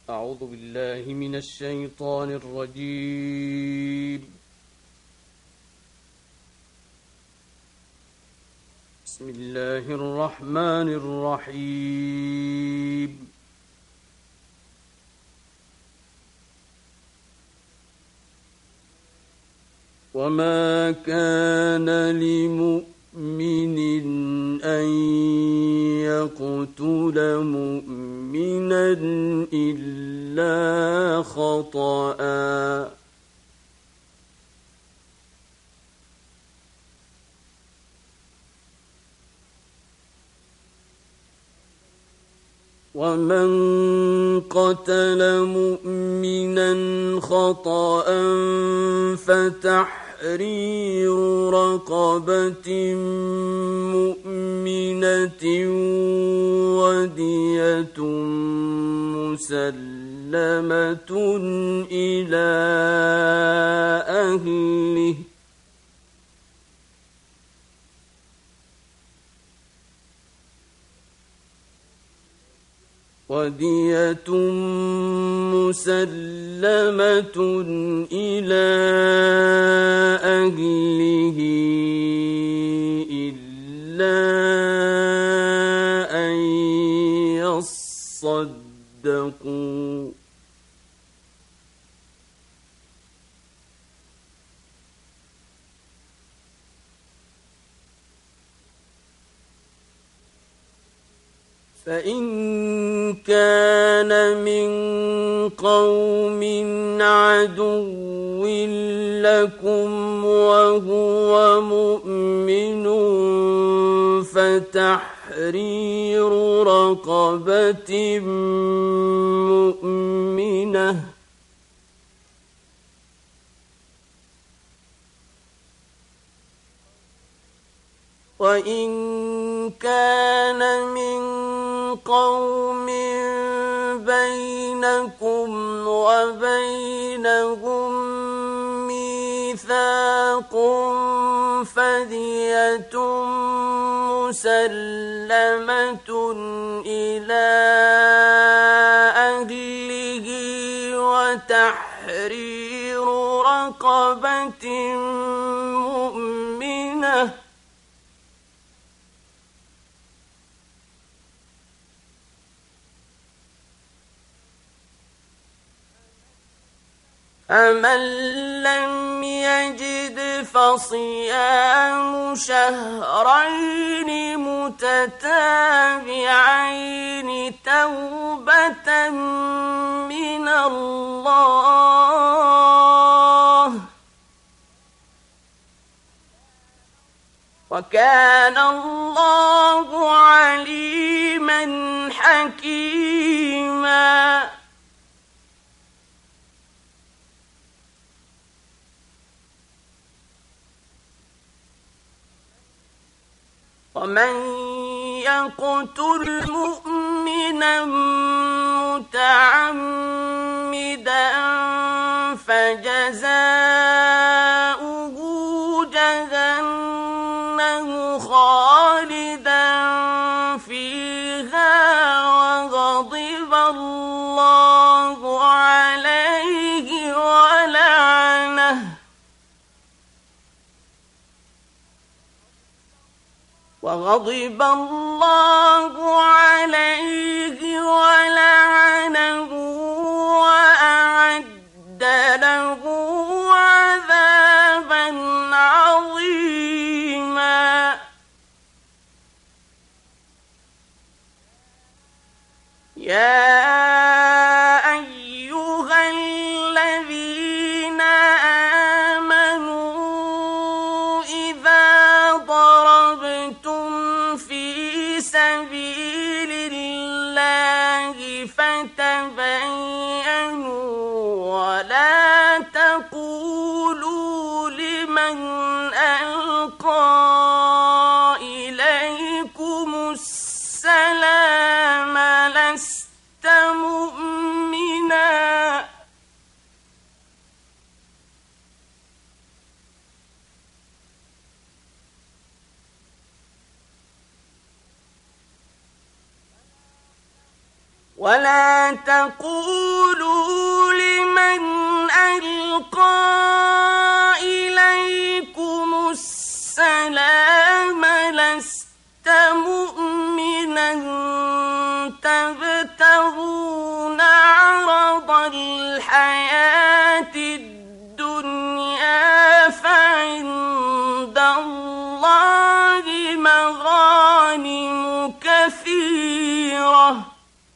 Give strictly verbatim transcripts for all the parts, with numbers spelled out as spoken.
أعوذ بالله من الشيطان الرجيم. بسم الله الرحمن الرحيم. وما كان لمؤمن أن يقتل مؤمنا إلا خطأ ومن قتل مؤمنا خطأ فتحرير رقبة مؤمنة ودية مسلمة إلى أهله ودية مسلمة إلى أهله إلا أن يصدقوا فإن كان من قوم عدو لكم وهو مؤمن فتحرير رقبة مؤمنة وإن كان من قوم بينكم وبينهم ميثاق فدية مسلمة إلى أهله وتحرير رقبة مؤمنة فمن لم يجد فصيام شهرين متتابعين توبة من الله وكان الله عليما حكيما. ومن يقتل مؤمنا متعمدا فجزاؤه جهنم خالدا فيها وغضب الله عليه ولعنه وغضب الله عليه ولعنه وأعد له عذابا عظيما. يا أيها الذين آمنوا إذا ضربتم في سبيل الله فتبينوا ولا تقولوا لمن ألقى إليكم السلام لست مؤمنا ولا تقولوا لمن ألقى إليكم السلام لست مؤمنا تبتغون عرض الحياة الدنيا فعند الله مغانم كثيرة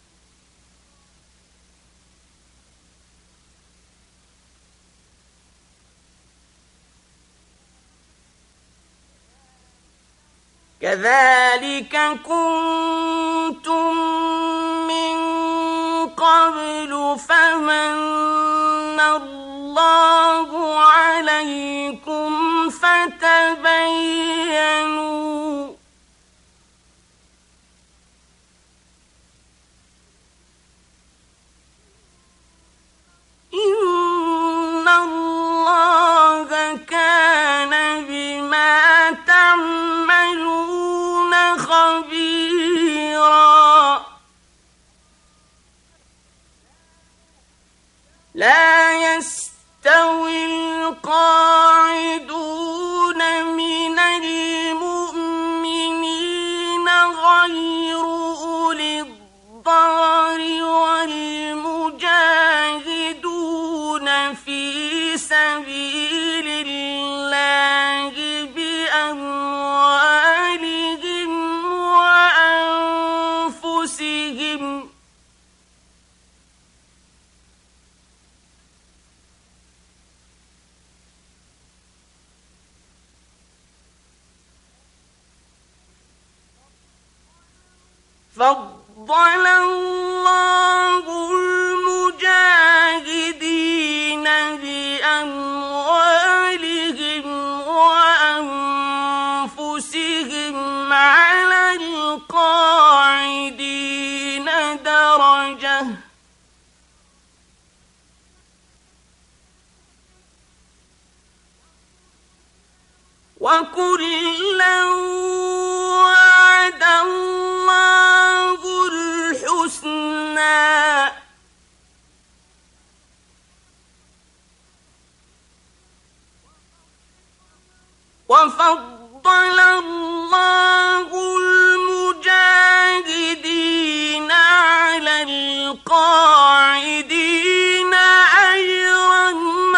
كذلك كنتم من قبل فمن الله عليكم فتبينوا إن الله كان بما تعملون خبيرا لا يستوي القاعدون من المؤمنين غير أولي الضرر والمجاهدون في سبيل الله بأموالهم وأنفسهم فضل الله المجاهدين بأموالهم وأنفسهم على القاعدين درجة وكلا وعد الله الحسنى وفضل الله المجاهدين على القاعدين أجرا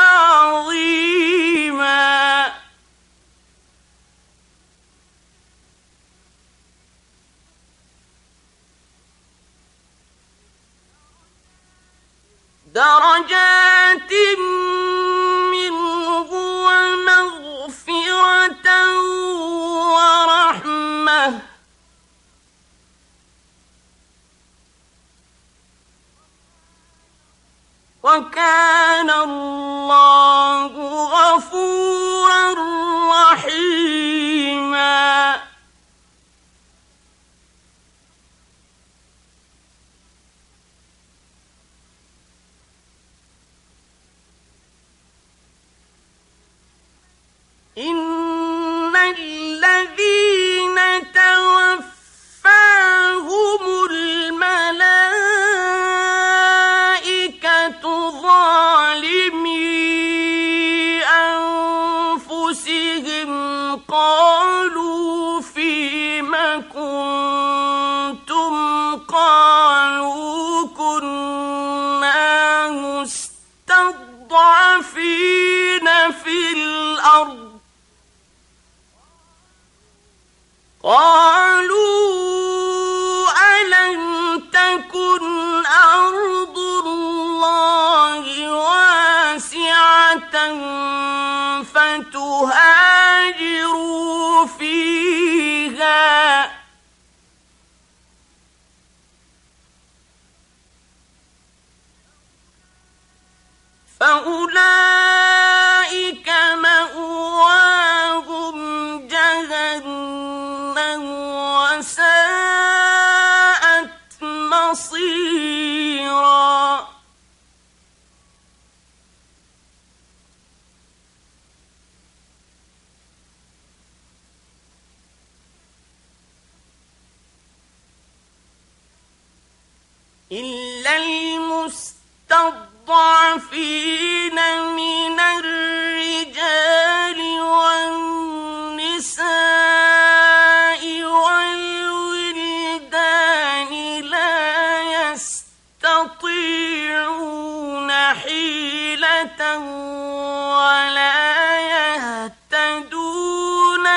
عظيما درجات منه ومغفرة ورحمة وكان الله غفورا رحيما إن الذين توفاهم الملائكة ظالمي أنفسهم إلا المستضعفين من الرجال والنساء والولدان لا يستطيعون حيلة ولا يهتدون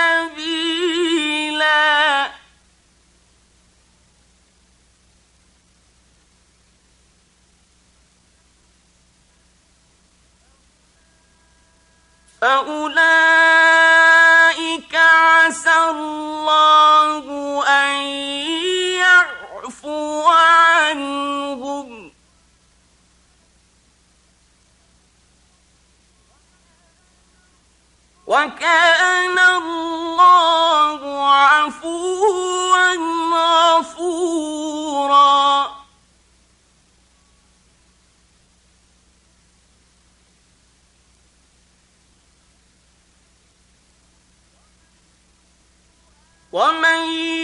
سبيلا فأولئك عسى الله أن يعفو عنهم وكان الله عفوا غفورا. ومن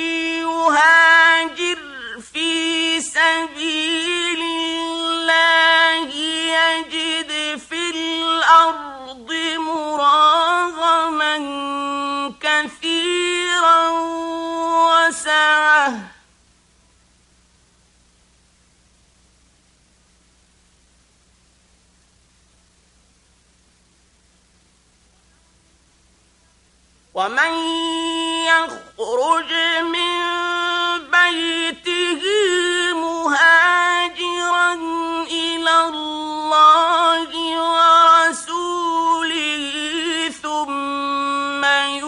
يهاجر في سبيل الله يجد في الأرض مراغما كثيرا وسعة ومن يخرج من بيته مهاجرا إلى الله ورسوله ثم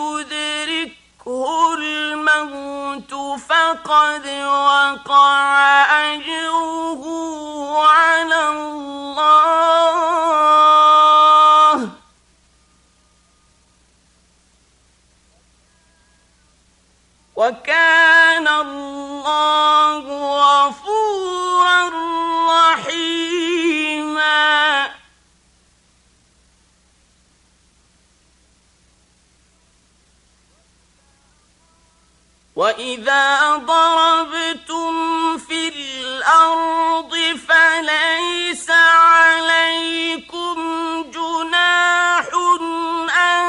يدركه الموت فقد وقع أجره على الله وكان الله غفورا رحيما. وإذا ضربتم في الأرض فليس عليكم جناح أن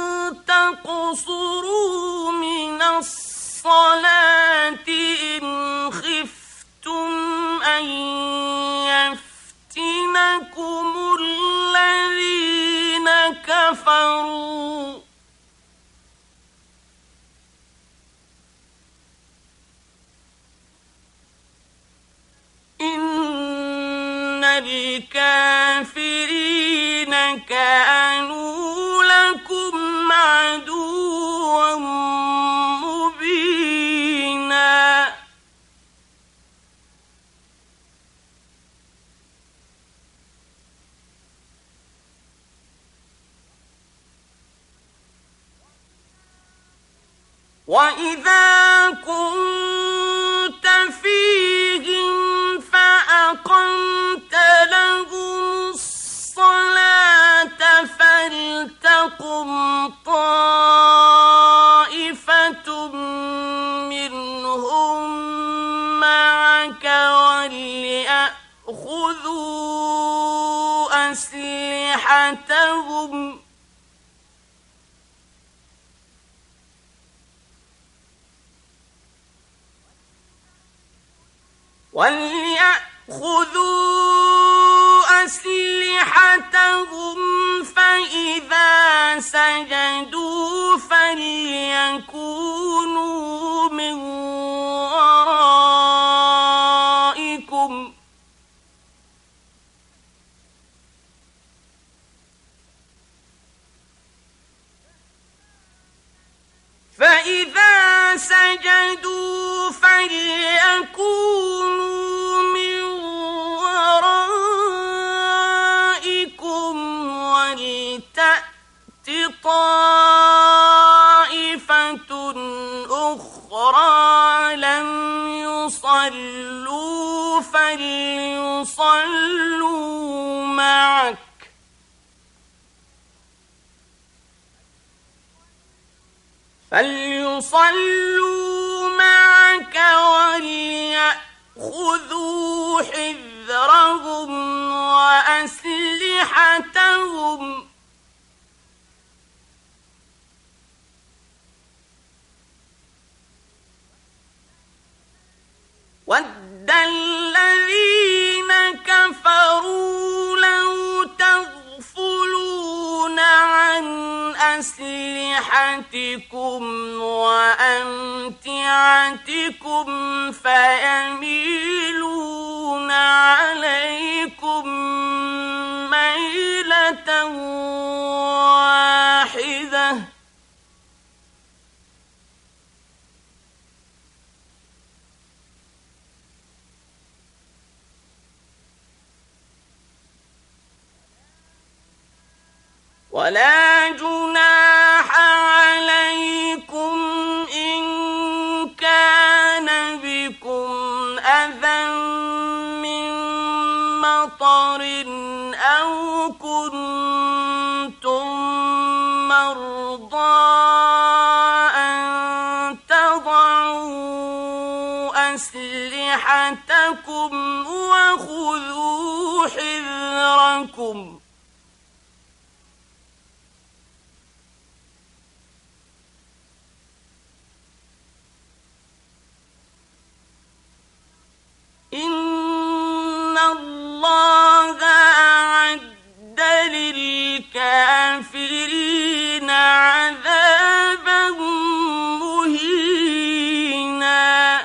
تقصروا من الصلاة إن خفتم أن يفتنكم الذين كفروا إن الكافرين كانوا لكم عدوا مبينا. وإذا كنت فيهم فأقمت لهم الصلاة فلتقم طائفة منهم معك وليأخذوا أسلحتهم وليأخذوا أسلحتهم فإذا سجدوا فليكونوا من ورائكم فإذا سجدوا فليكونوا من ورائكم ولتأت طائفة أخرى لم يصلوا فليصلوا معك فليصلوا معك وليأخذوا خيرهم وأسلحتهم وَدَّ الَّذِينَ كَفَرُوا لَوْ تَغْفُلُونَ عَنْ أَسْلِحَتِكُمْ وَأَمْتِعَتِكُمْ فَيَمِيلُونَ عَلَيْكُمْ مَيْلَةً وَاحِدَةً وَلَا جُنَاحَ عَلَيْكُمْ إِن كَانَ بِكُمْ أَذًى مِّن مَّطَرٍ أَوْ كُنتُم مَّرْضَىٰ أَن تَضَعُوا أَسْلِحَتَكُمْ وَخُذُوا حِذْرَكُمْ إِنَّ اللَّهَ أَعَدَّ لِلْكَافِرِينَ عَذَابًا مُّهِينًا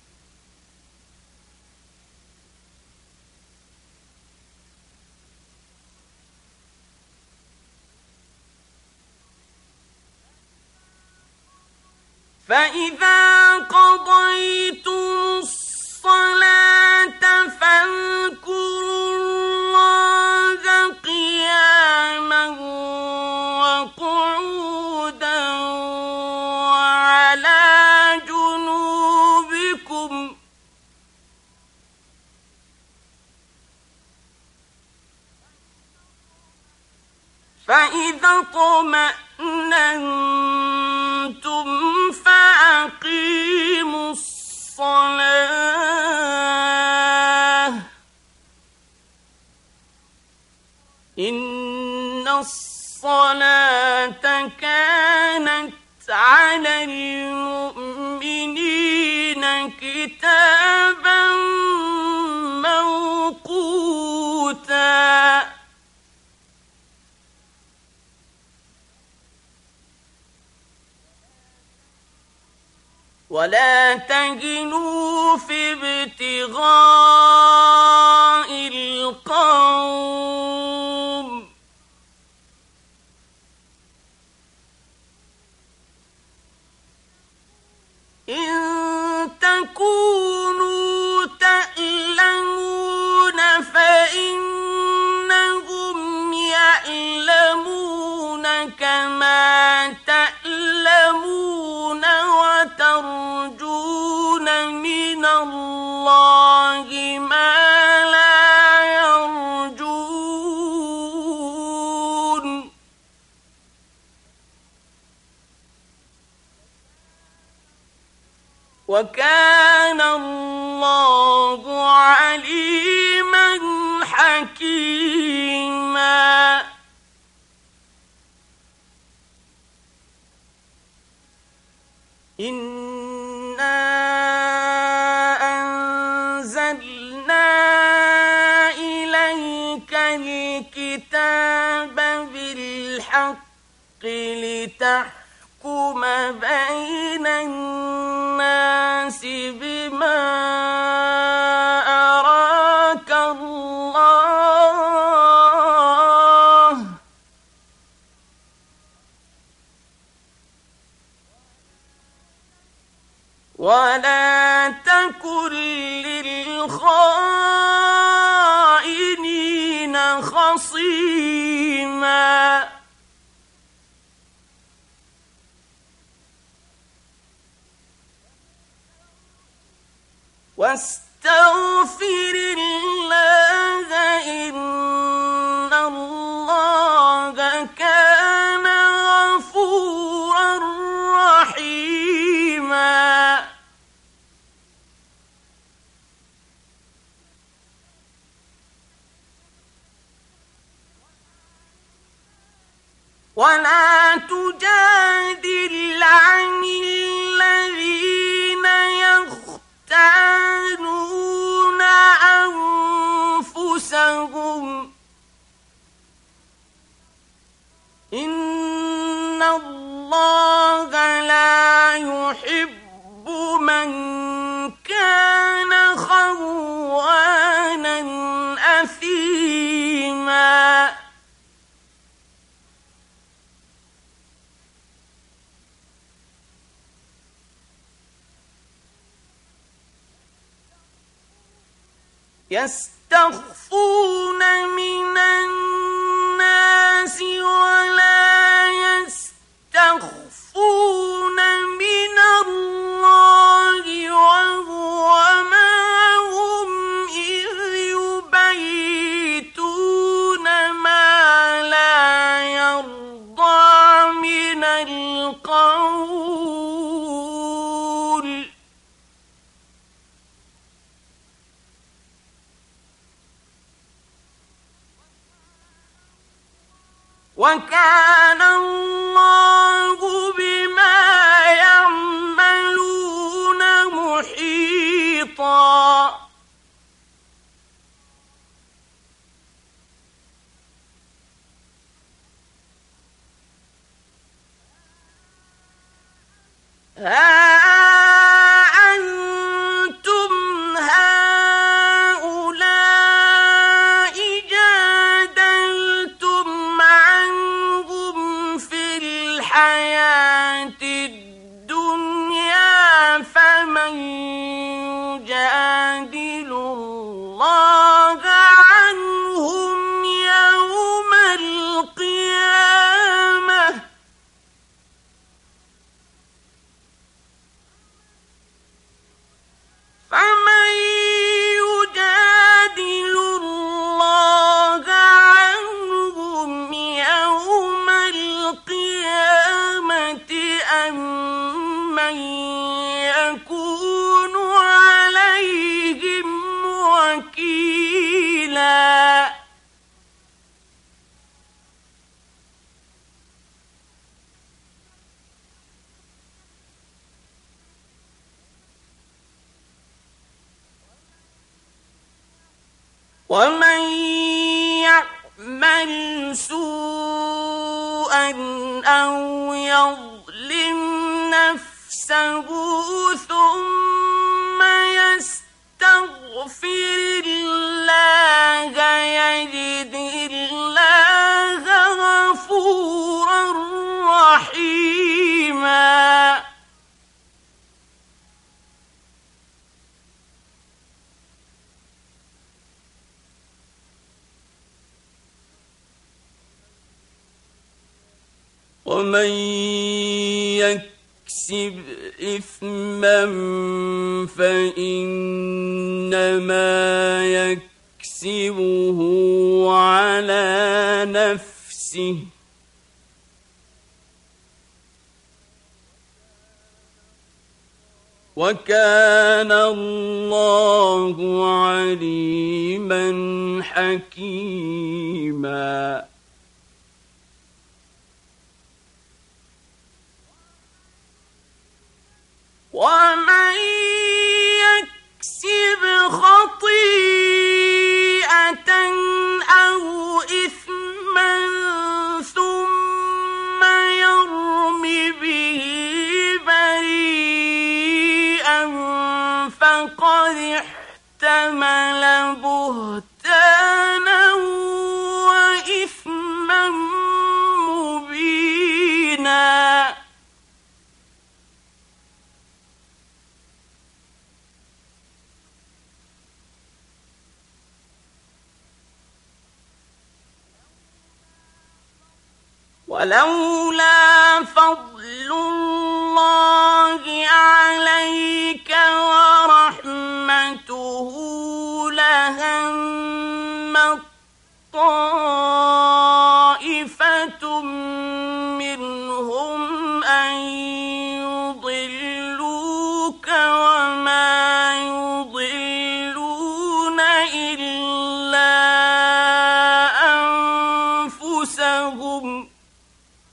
فَإِذَا قَضَيْتُمُ الصَّلَاةَ فَاذْكُرُوا اللَّهَ قِيَامًا وَقُعُودًا وَعَلَىٰ جُنُوبِكُمْ فَإِذَا اطْمَأْنَنتُمْ فَأَقِيمُوا الصَّلَاةَ إِنَّ الصَّلَاةَ كَانَتْ عَلَى الْمُؤْمِنِينَ كِتَابًا مَّوْقُوتًا وَلَا تَهِنُوا فِي ابْتِغَاءِ الْقَوْمِ إِن تَكُونُوا تَأْلَمُونَ فَإِنَّهُمْ يَأْلَمُونَ كَمَا تَأْلَمُونَ وَتَرْجُونَ مِنَ اللَّهِ مَا لَا يَرْجُونَ وَكَانَ اللَّهُ عَلِيمًا حَكِيمًا إِنَّا أَنزَلْنَا إِلَيْكَ الْكِتَابَ بِالْحَقِّ لِتَحْكُمَ بَيْنَ النَّاسِ بِمَا أَرَاكَ اللَّهُ وَلَا تَكُن لِّلْخَائِنِينَ خَصِيمًا وَاسْتَغْفِرِ اللَّهَ إِنَّ اللَّهَ كَانَ غَفُورًا رَّحِيمًا ولا تجادل عن الذين يختانون أنفسهم إن الله لا يحب من كان خوانا أثيما يستخفون من الناس ولا يستخفون من الله وهو معهم إذ يبيتون ما لا يرضى من القول وكان الله بما يعملون محيطا ها أنتم هؤلاء جادلتم عنهم في الحياة الدنيا فمن يجادل الله عنهم يوم القيامة فمن يجادل الله عنهم يوم القيامة أم من يكون عليهم وكيلا ومن يعمل سوءا أو يظلم نفسه ثم يستغفر الله يجد الله غفورا رحيما ومن يكسب إثما فإنما يكسبه على نفسه وكان الله عليما حكيما ومن يكسب خطيئة أو إثما ثم يرم به بريئا فقد احتمل بهتانا وإثما مبينا ولولا فضل الله عليك ورحمته لهم طائفة منهم أن يضلوك وما يضلون إلا أنفسهم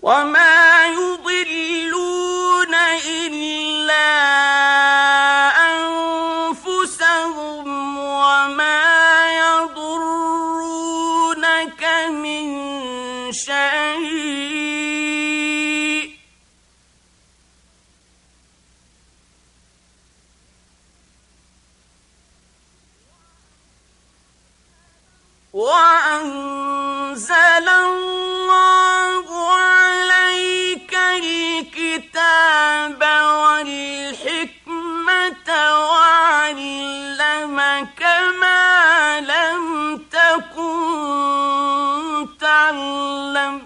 وما يضلون إلا أنفسهم وما يضرونك من شيء وأنزل الله عليك الكتاب والحكمة وعلمك ما لم تكن تعلم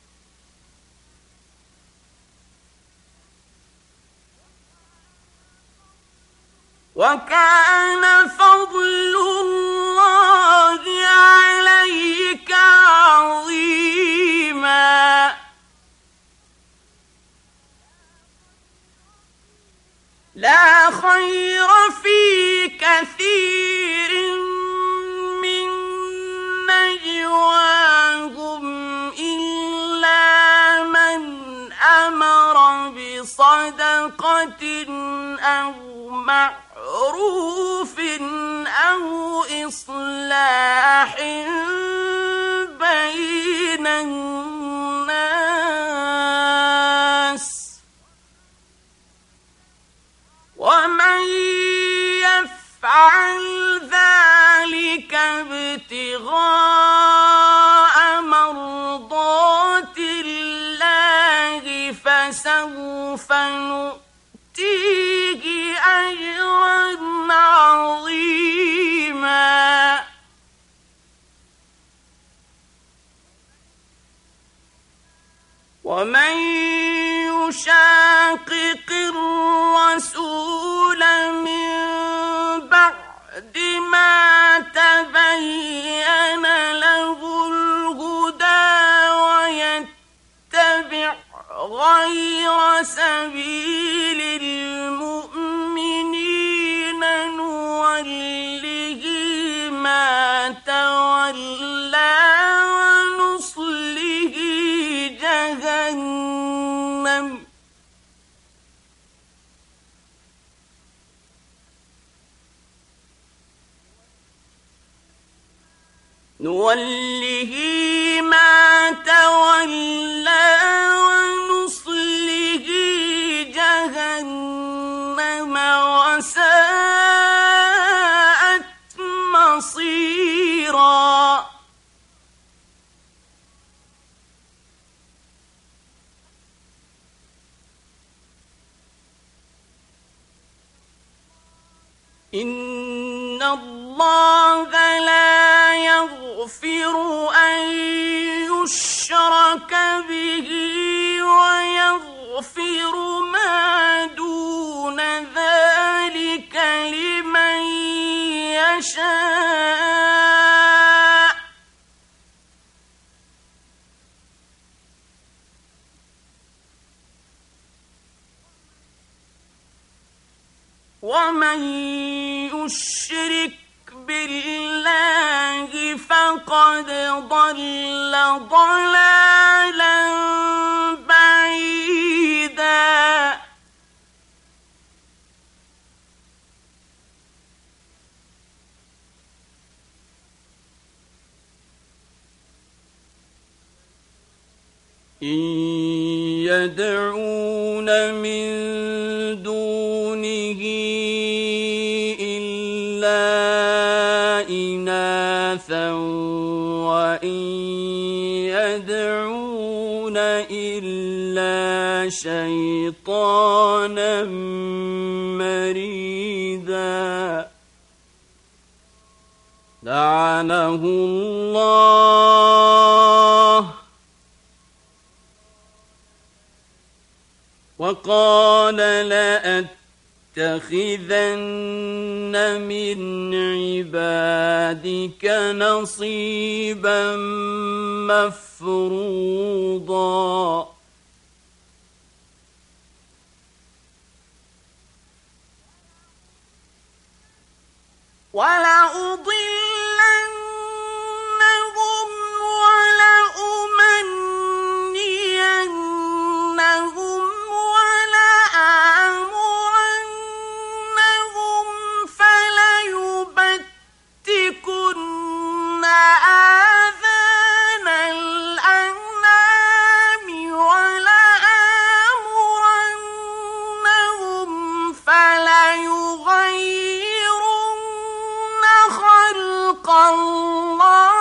وكان فضل الله عليك عظيما لا خير في كثير من نجواهم إلا من أمر بصدقة أو معروف أو إصلاح بين الناس ومن يفعل ذلك ابتغاء مرضات الله فسوف نؤتيه أجرا عظيما ومن يشاقق الرسول من بعد ما تبين له الهدى ويتبع غير سبيل المؤمنين نوله ما تولى ونصله جهنم نوله ما تولى ونصله جهنم وساءت مصيرا إن الله لا يغفر أن يشرك به ويغفر ما دون ذلك لمن يشاء ومن يشرك بالله فقد ضل ضلالا بعيدا إن يدعون من دونه إلا إناثا وإن يدعون إلا شيطانا مريدا لعنه الله وقال لأتخذن من عبادك نصيبا مفروضا ولأضلنهم ولأمنينهم الله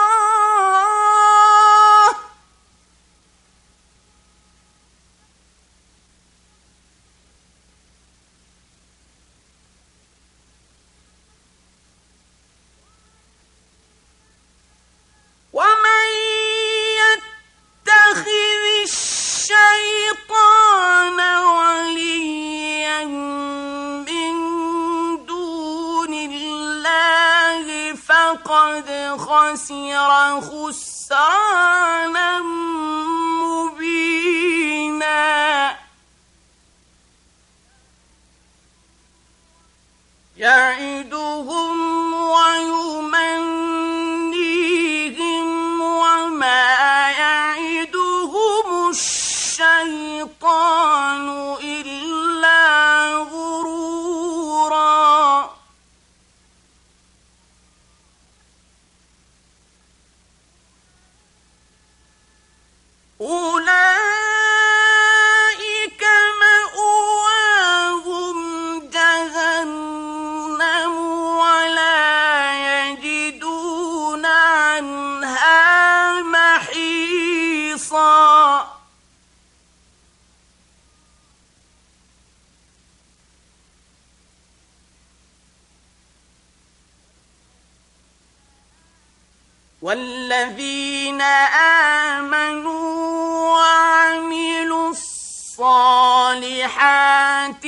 ومن يتخذ الشيطان وليا من دون الله فقد خسر خسرانا مبينا يعدهم ويمنيهم وما يعدهم الشيطان إلا غرورا أولئك مأواهم جهنم ولا يجدون عنها محيصا والذين آمنوا وعملوا الصالحات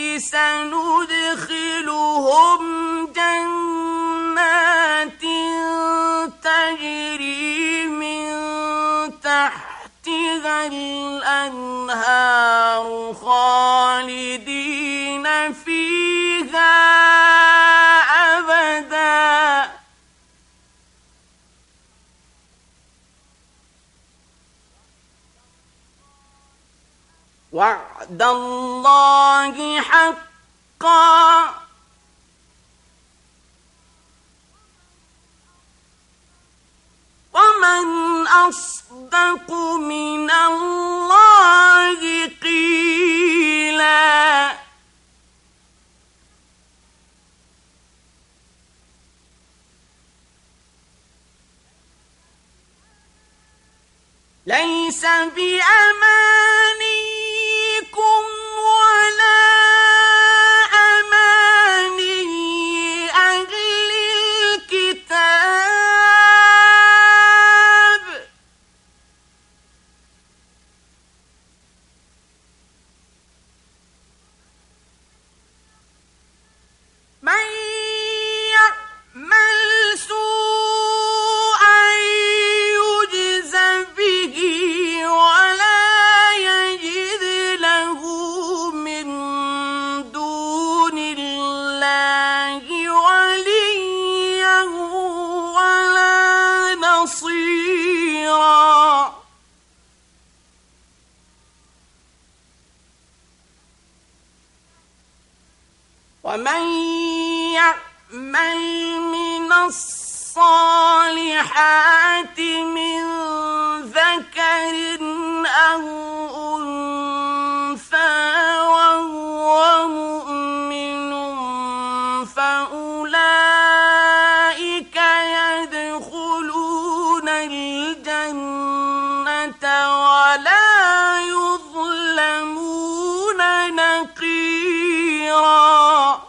سندخلهم جنات تجري من تحتها الأنهار خالدين فيها أبدا وعد الله حقا ومن أصدق من الله قيلا ليس بأمانيكم ولا أماني أهل الكتاب من يعمل سوءا يجز به ولا يجد له من دون الله وليا ولا نصيرا ومن يعمل من الصالحات من ذكر أو أنثى وهو مؤمن فأولئك يدخلون الجنة ولا يظلمون نقيرا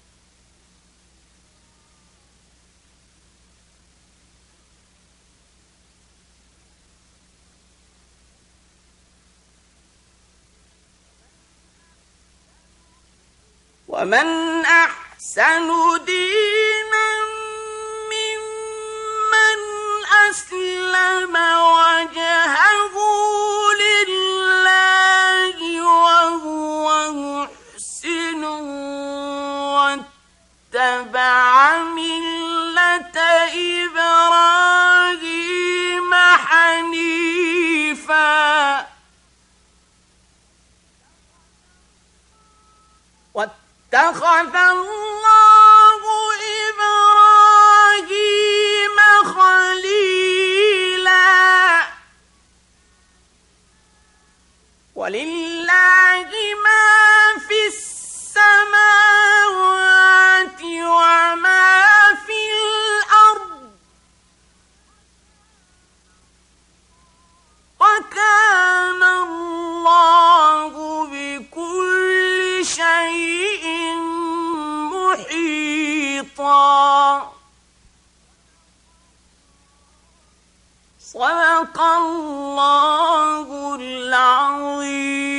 ومن أحسن دينا ممن أسلم وجهه لله وهو محسن واتبع ملة إبراهيم حنيفا اتخذ الله إبراهيم خليلا ولله ما في السماوات وما في الأرض صدق الله العظيم.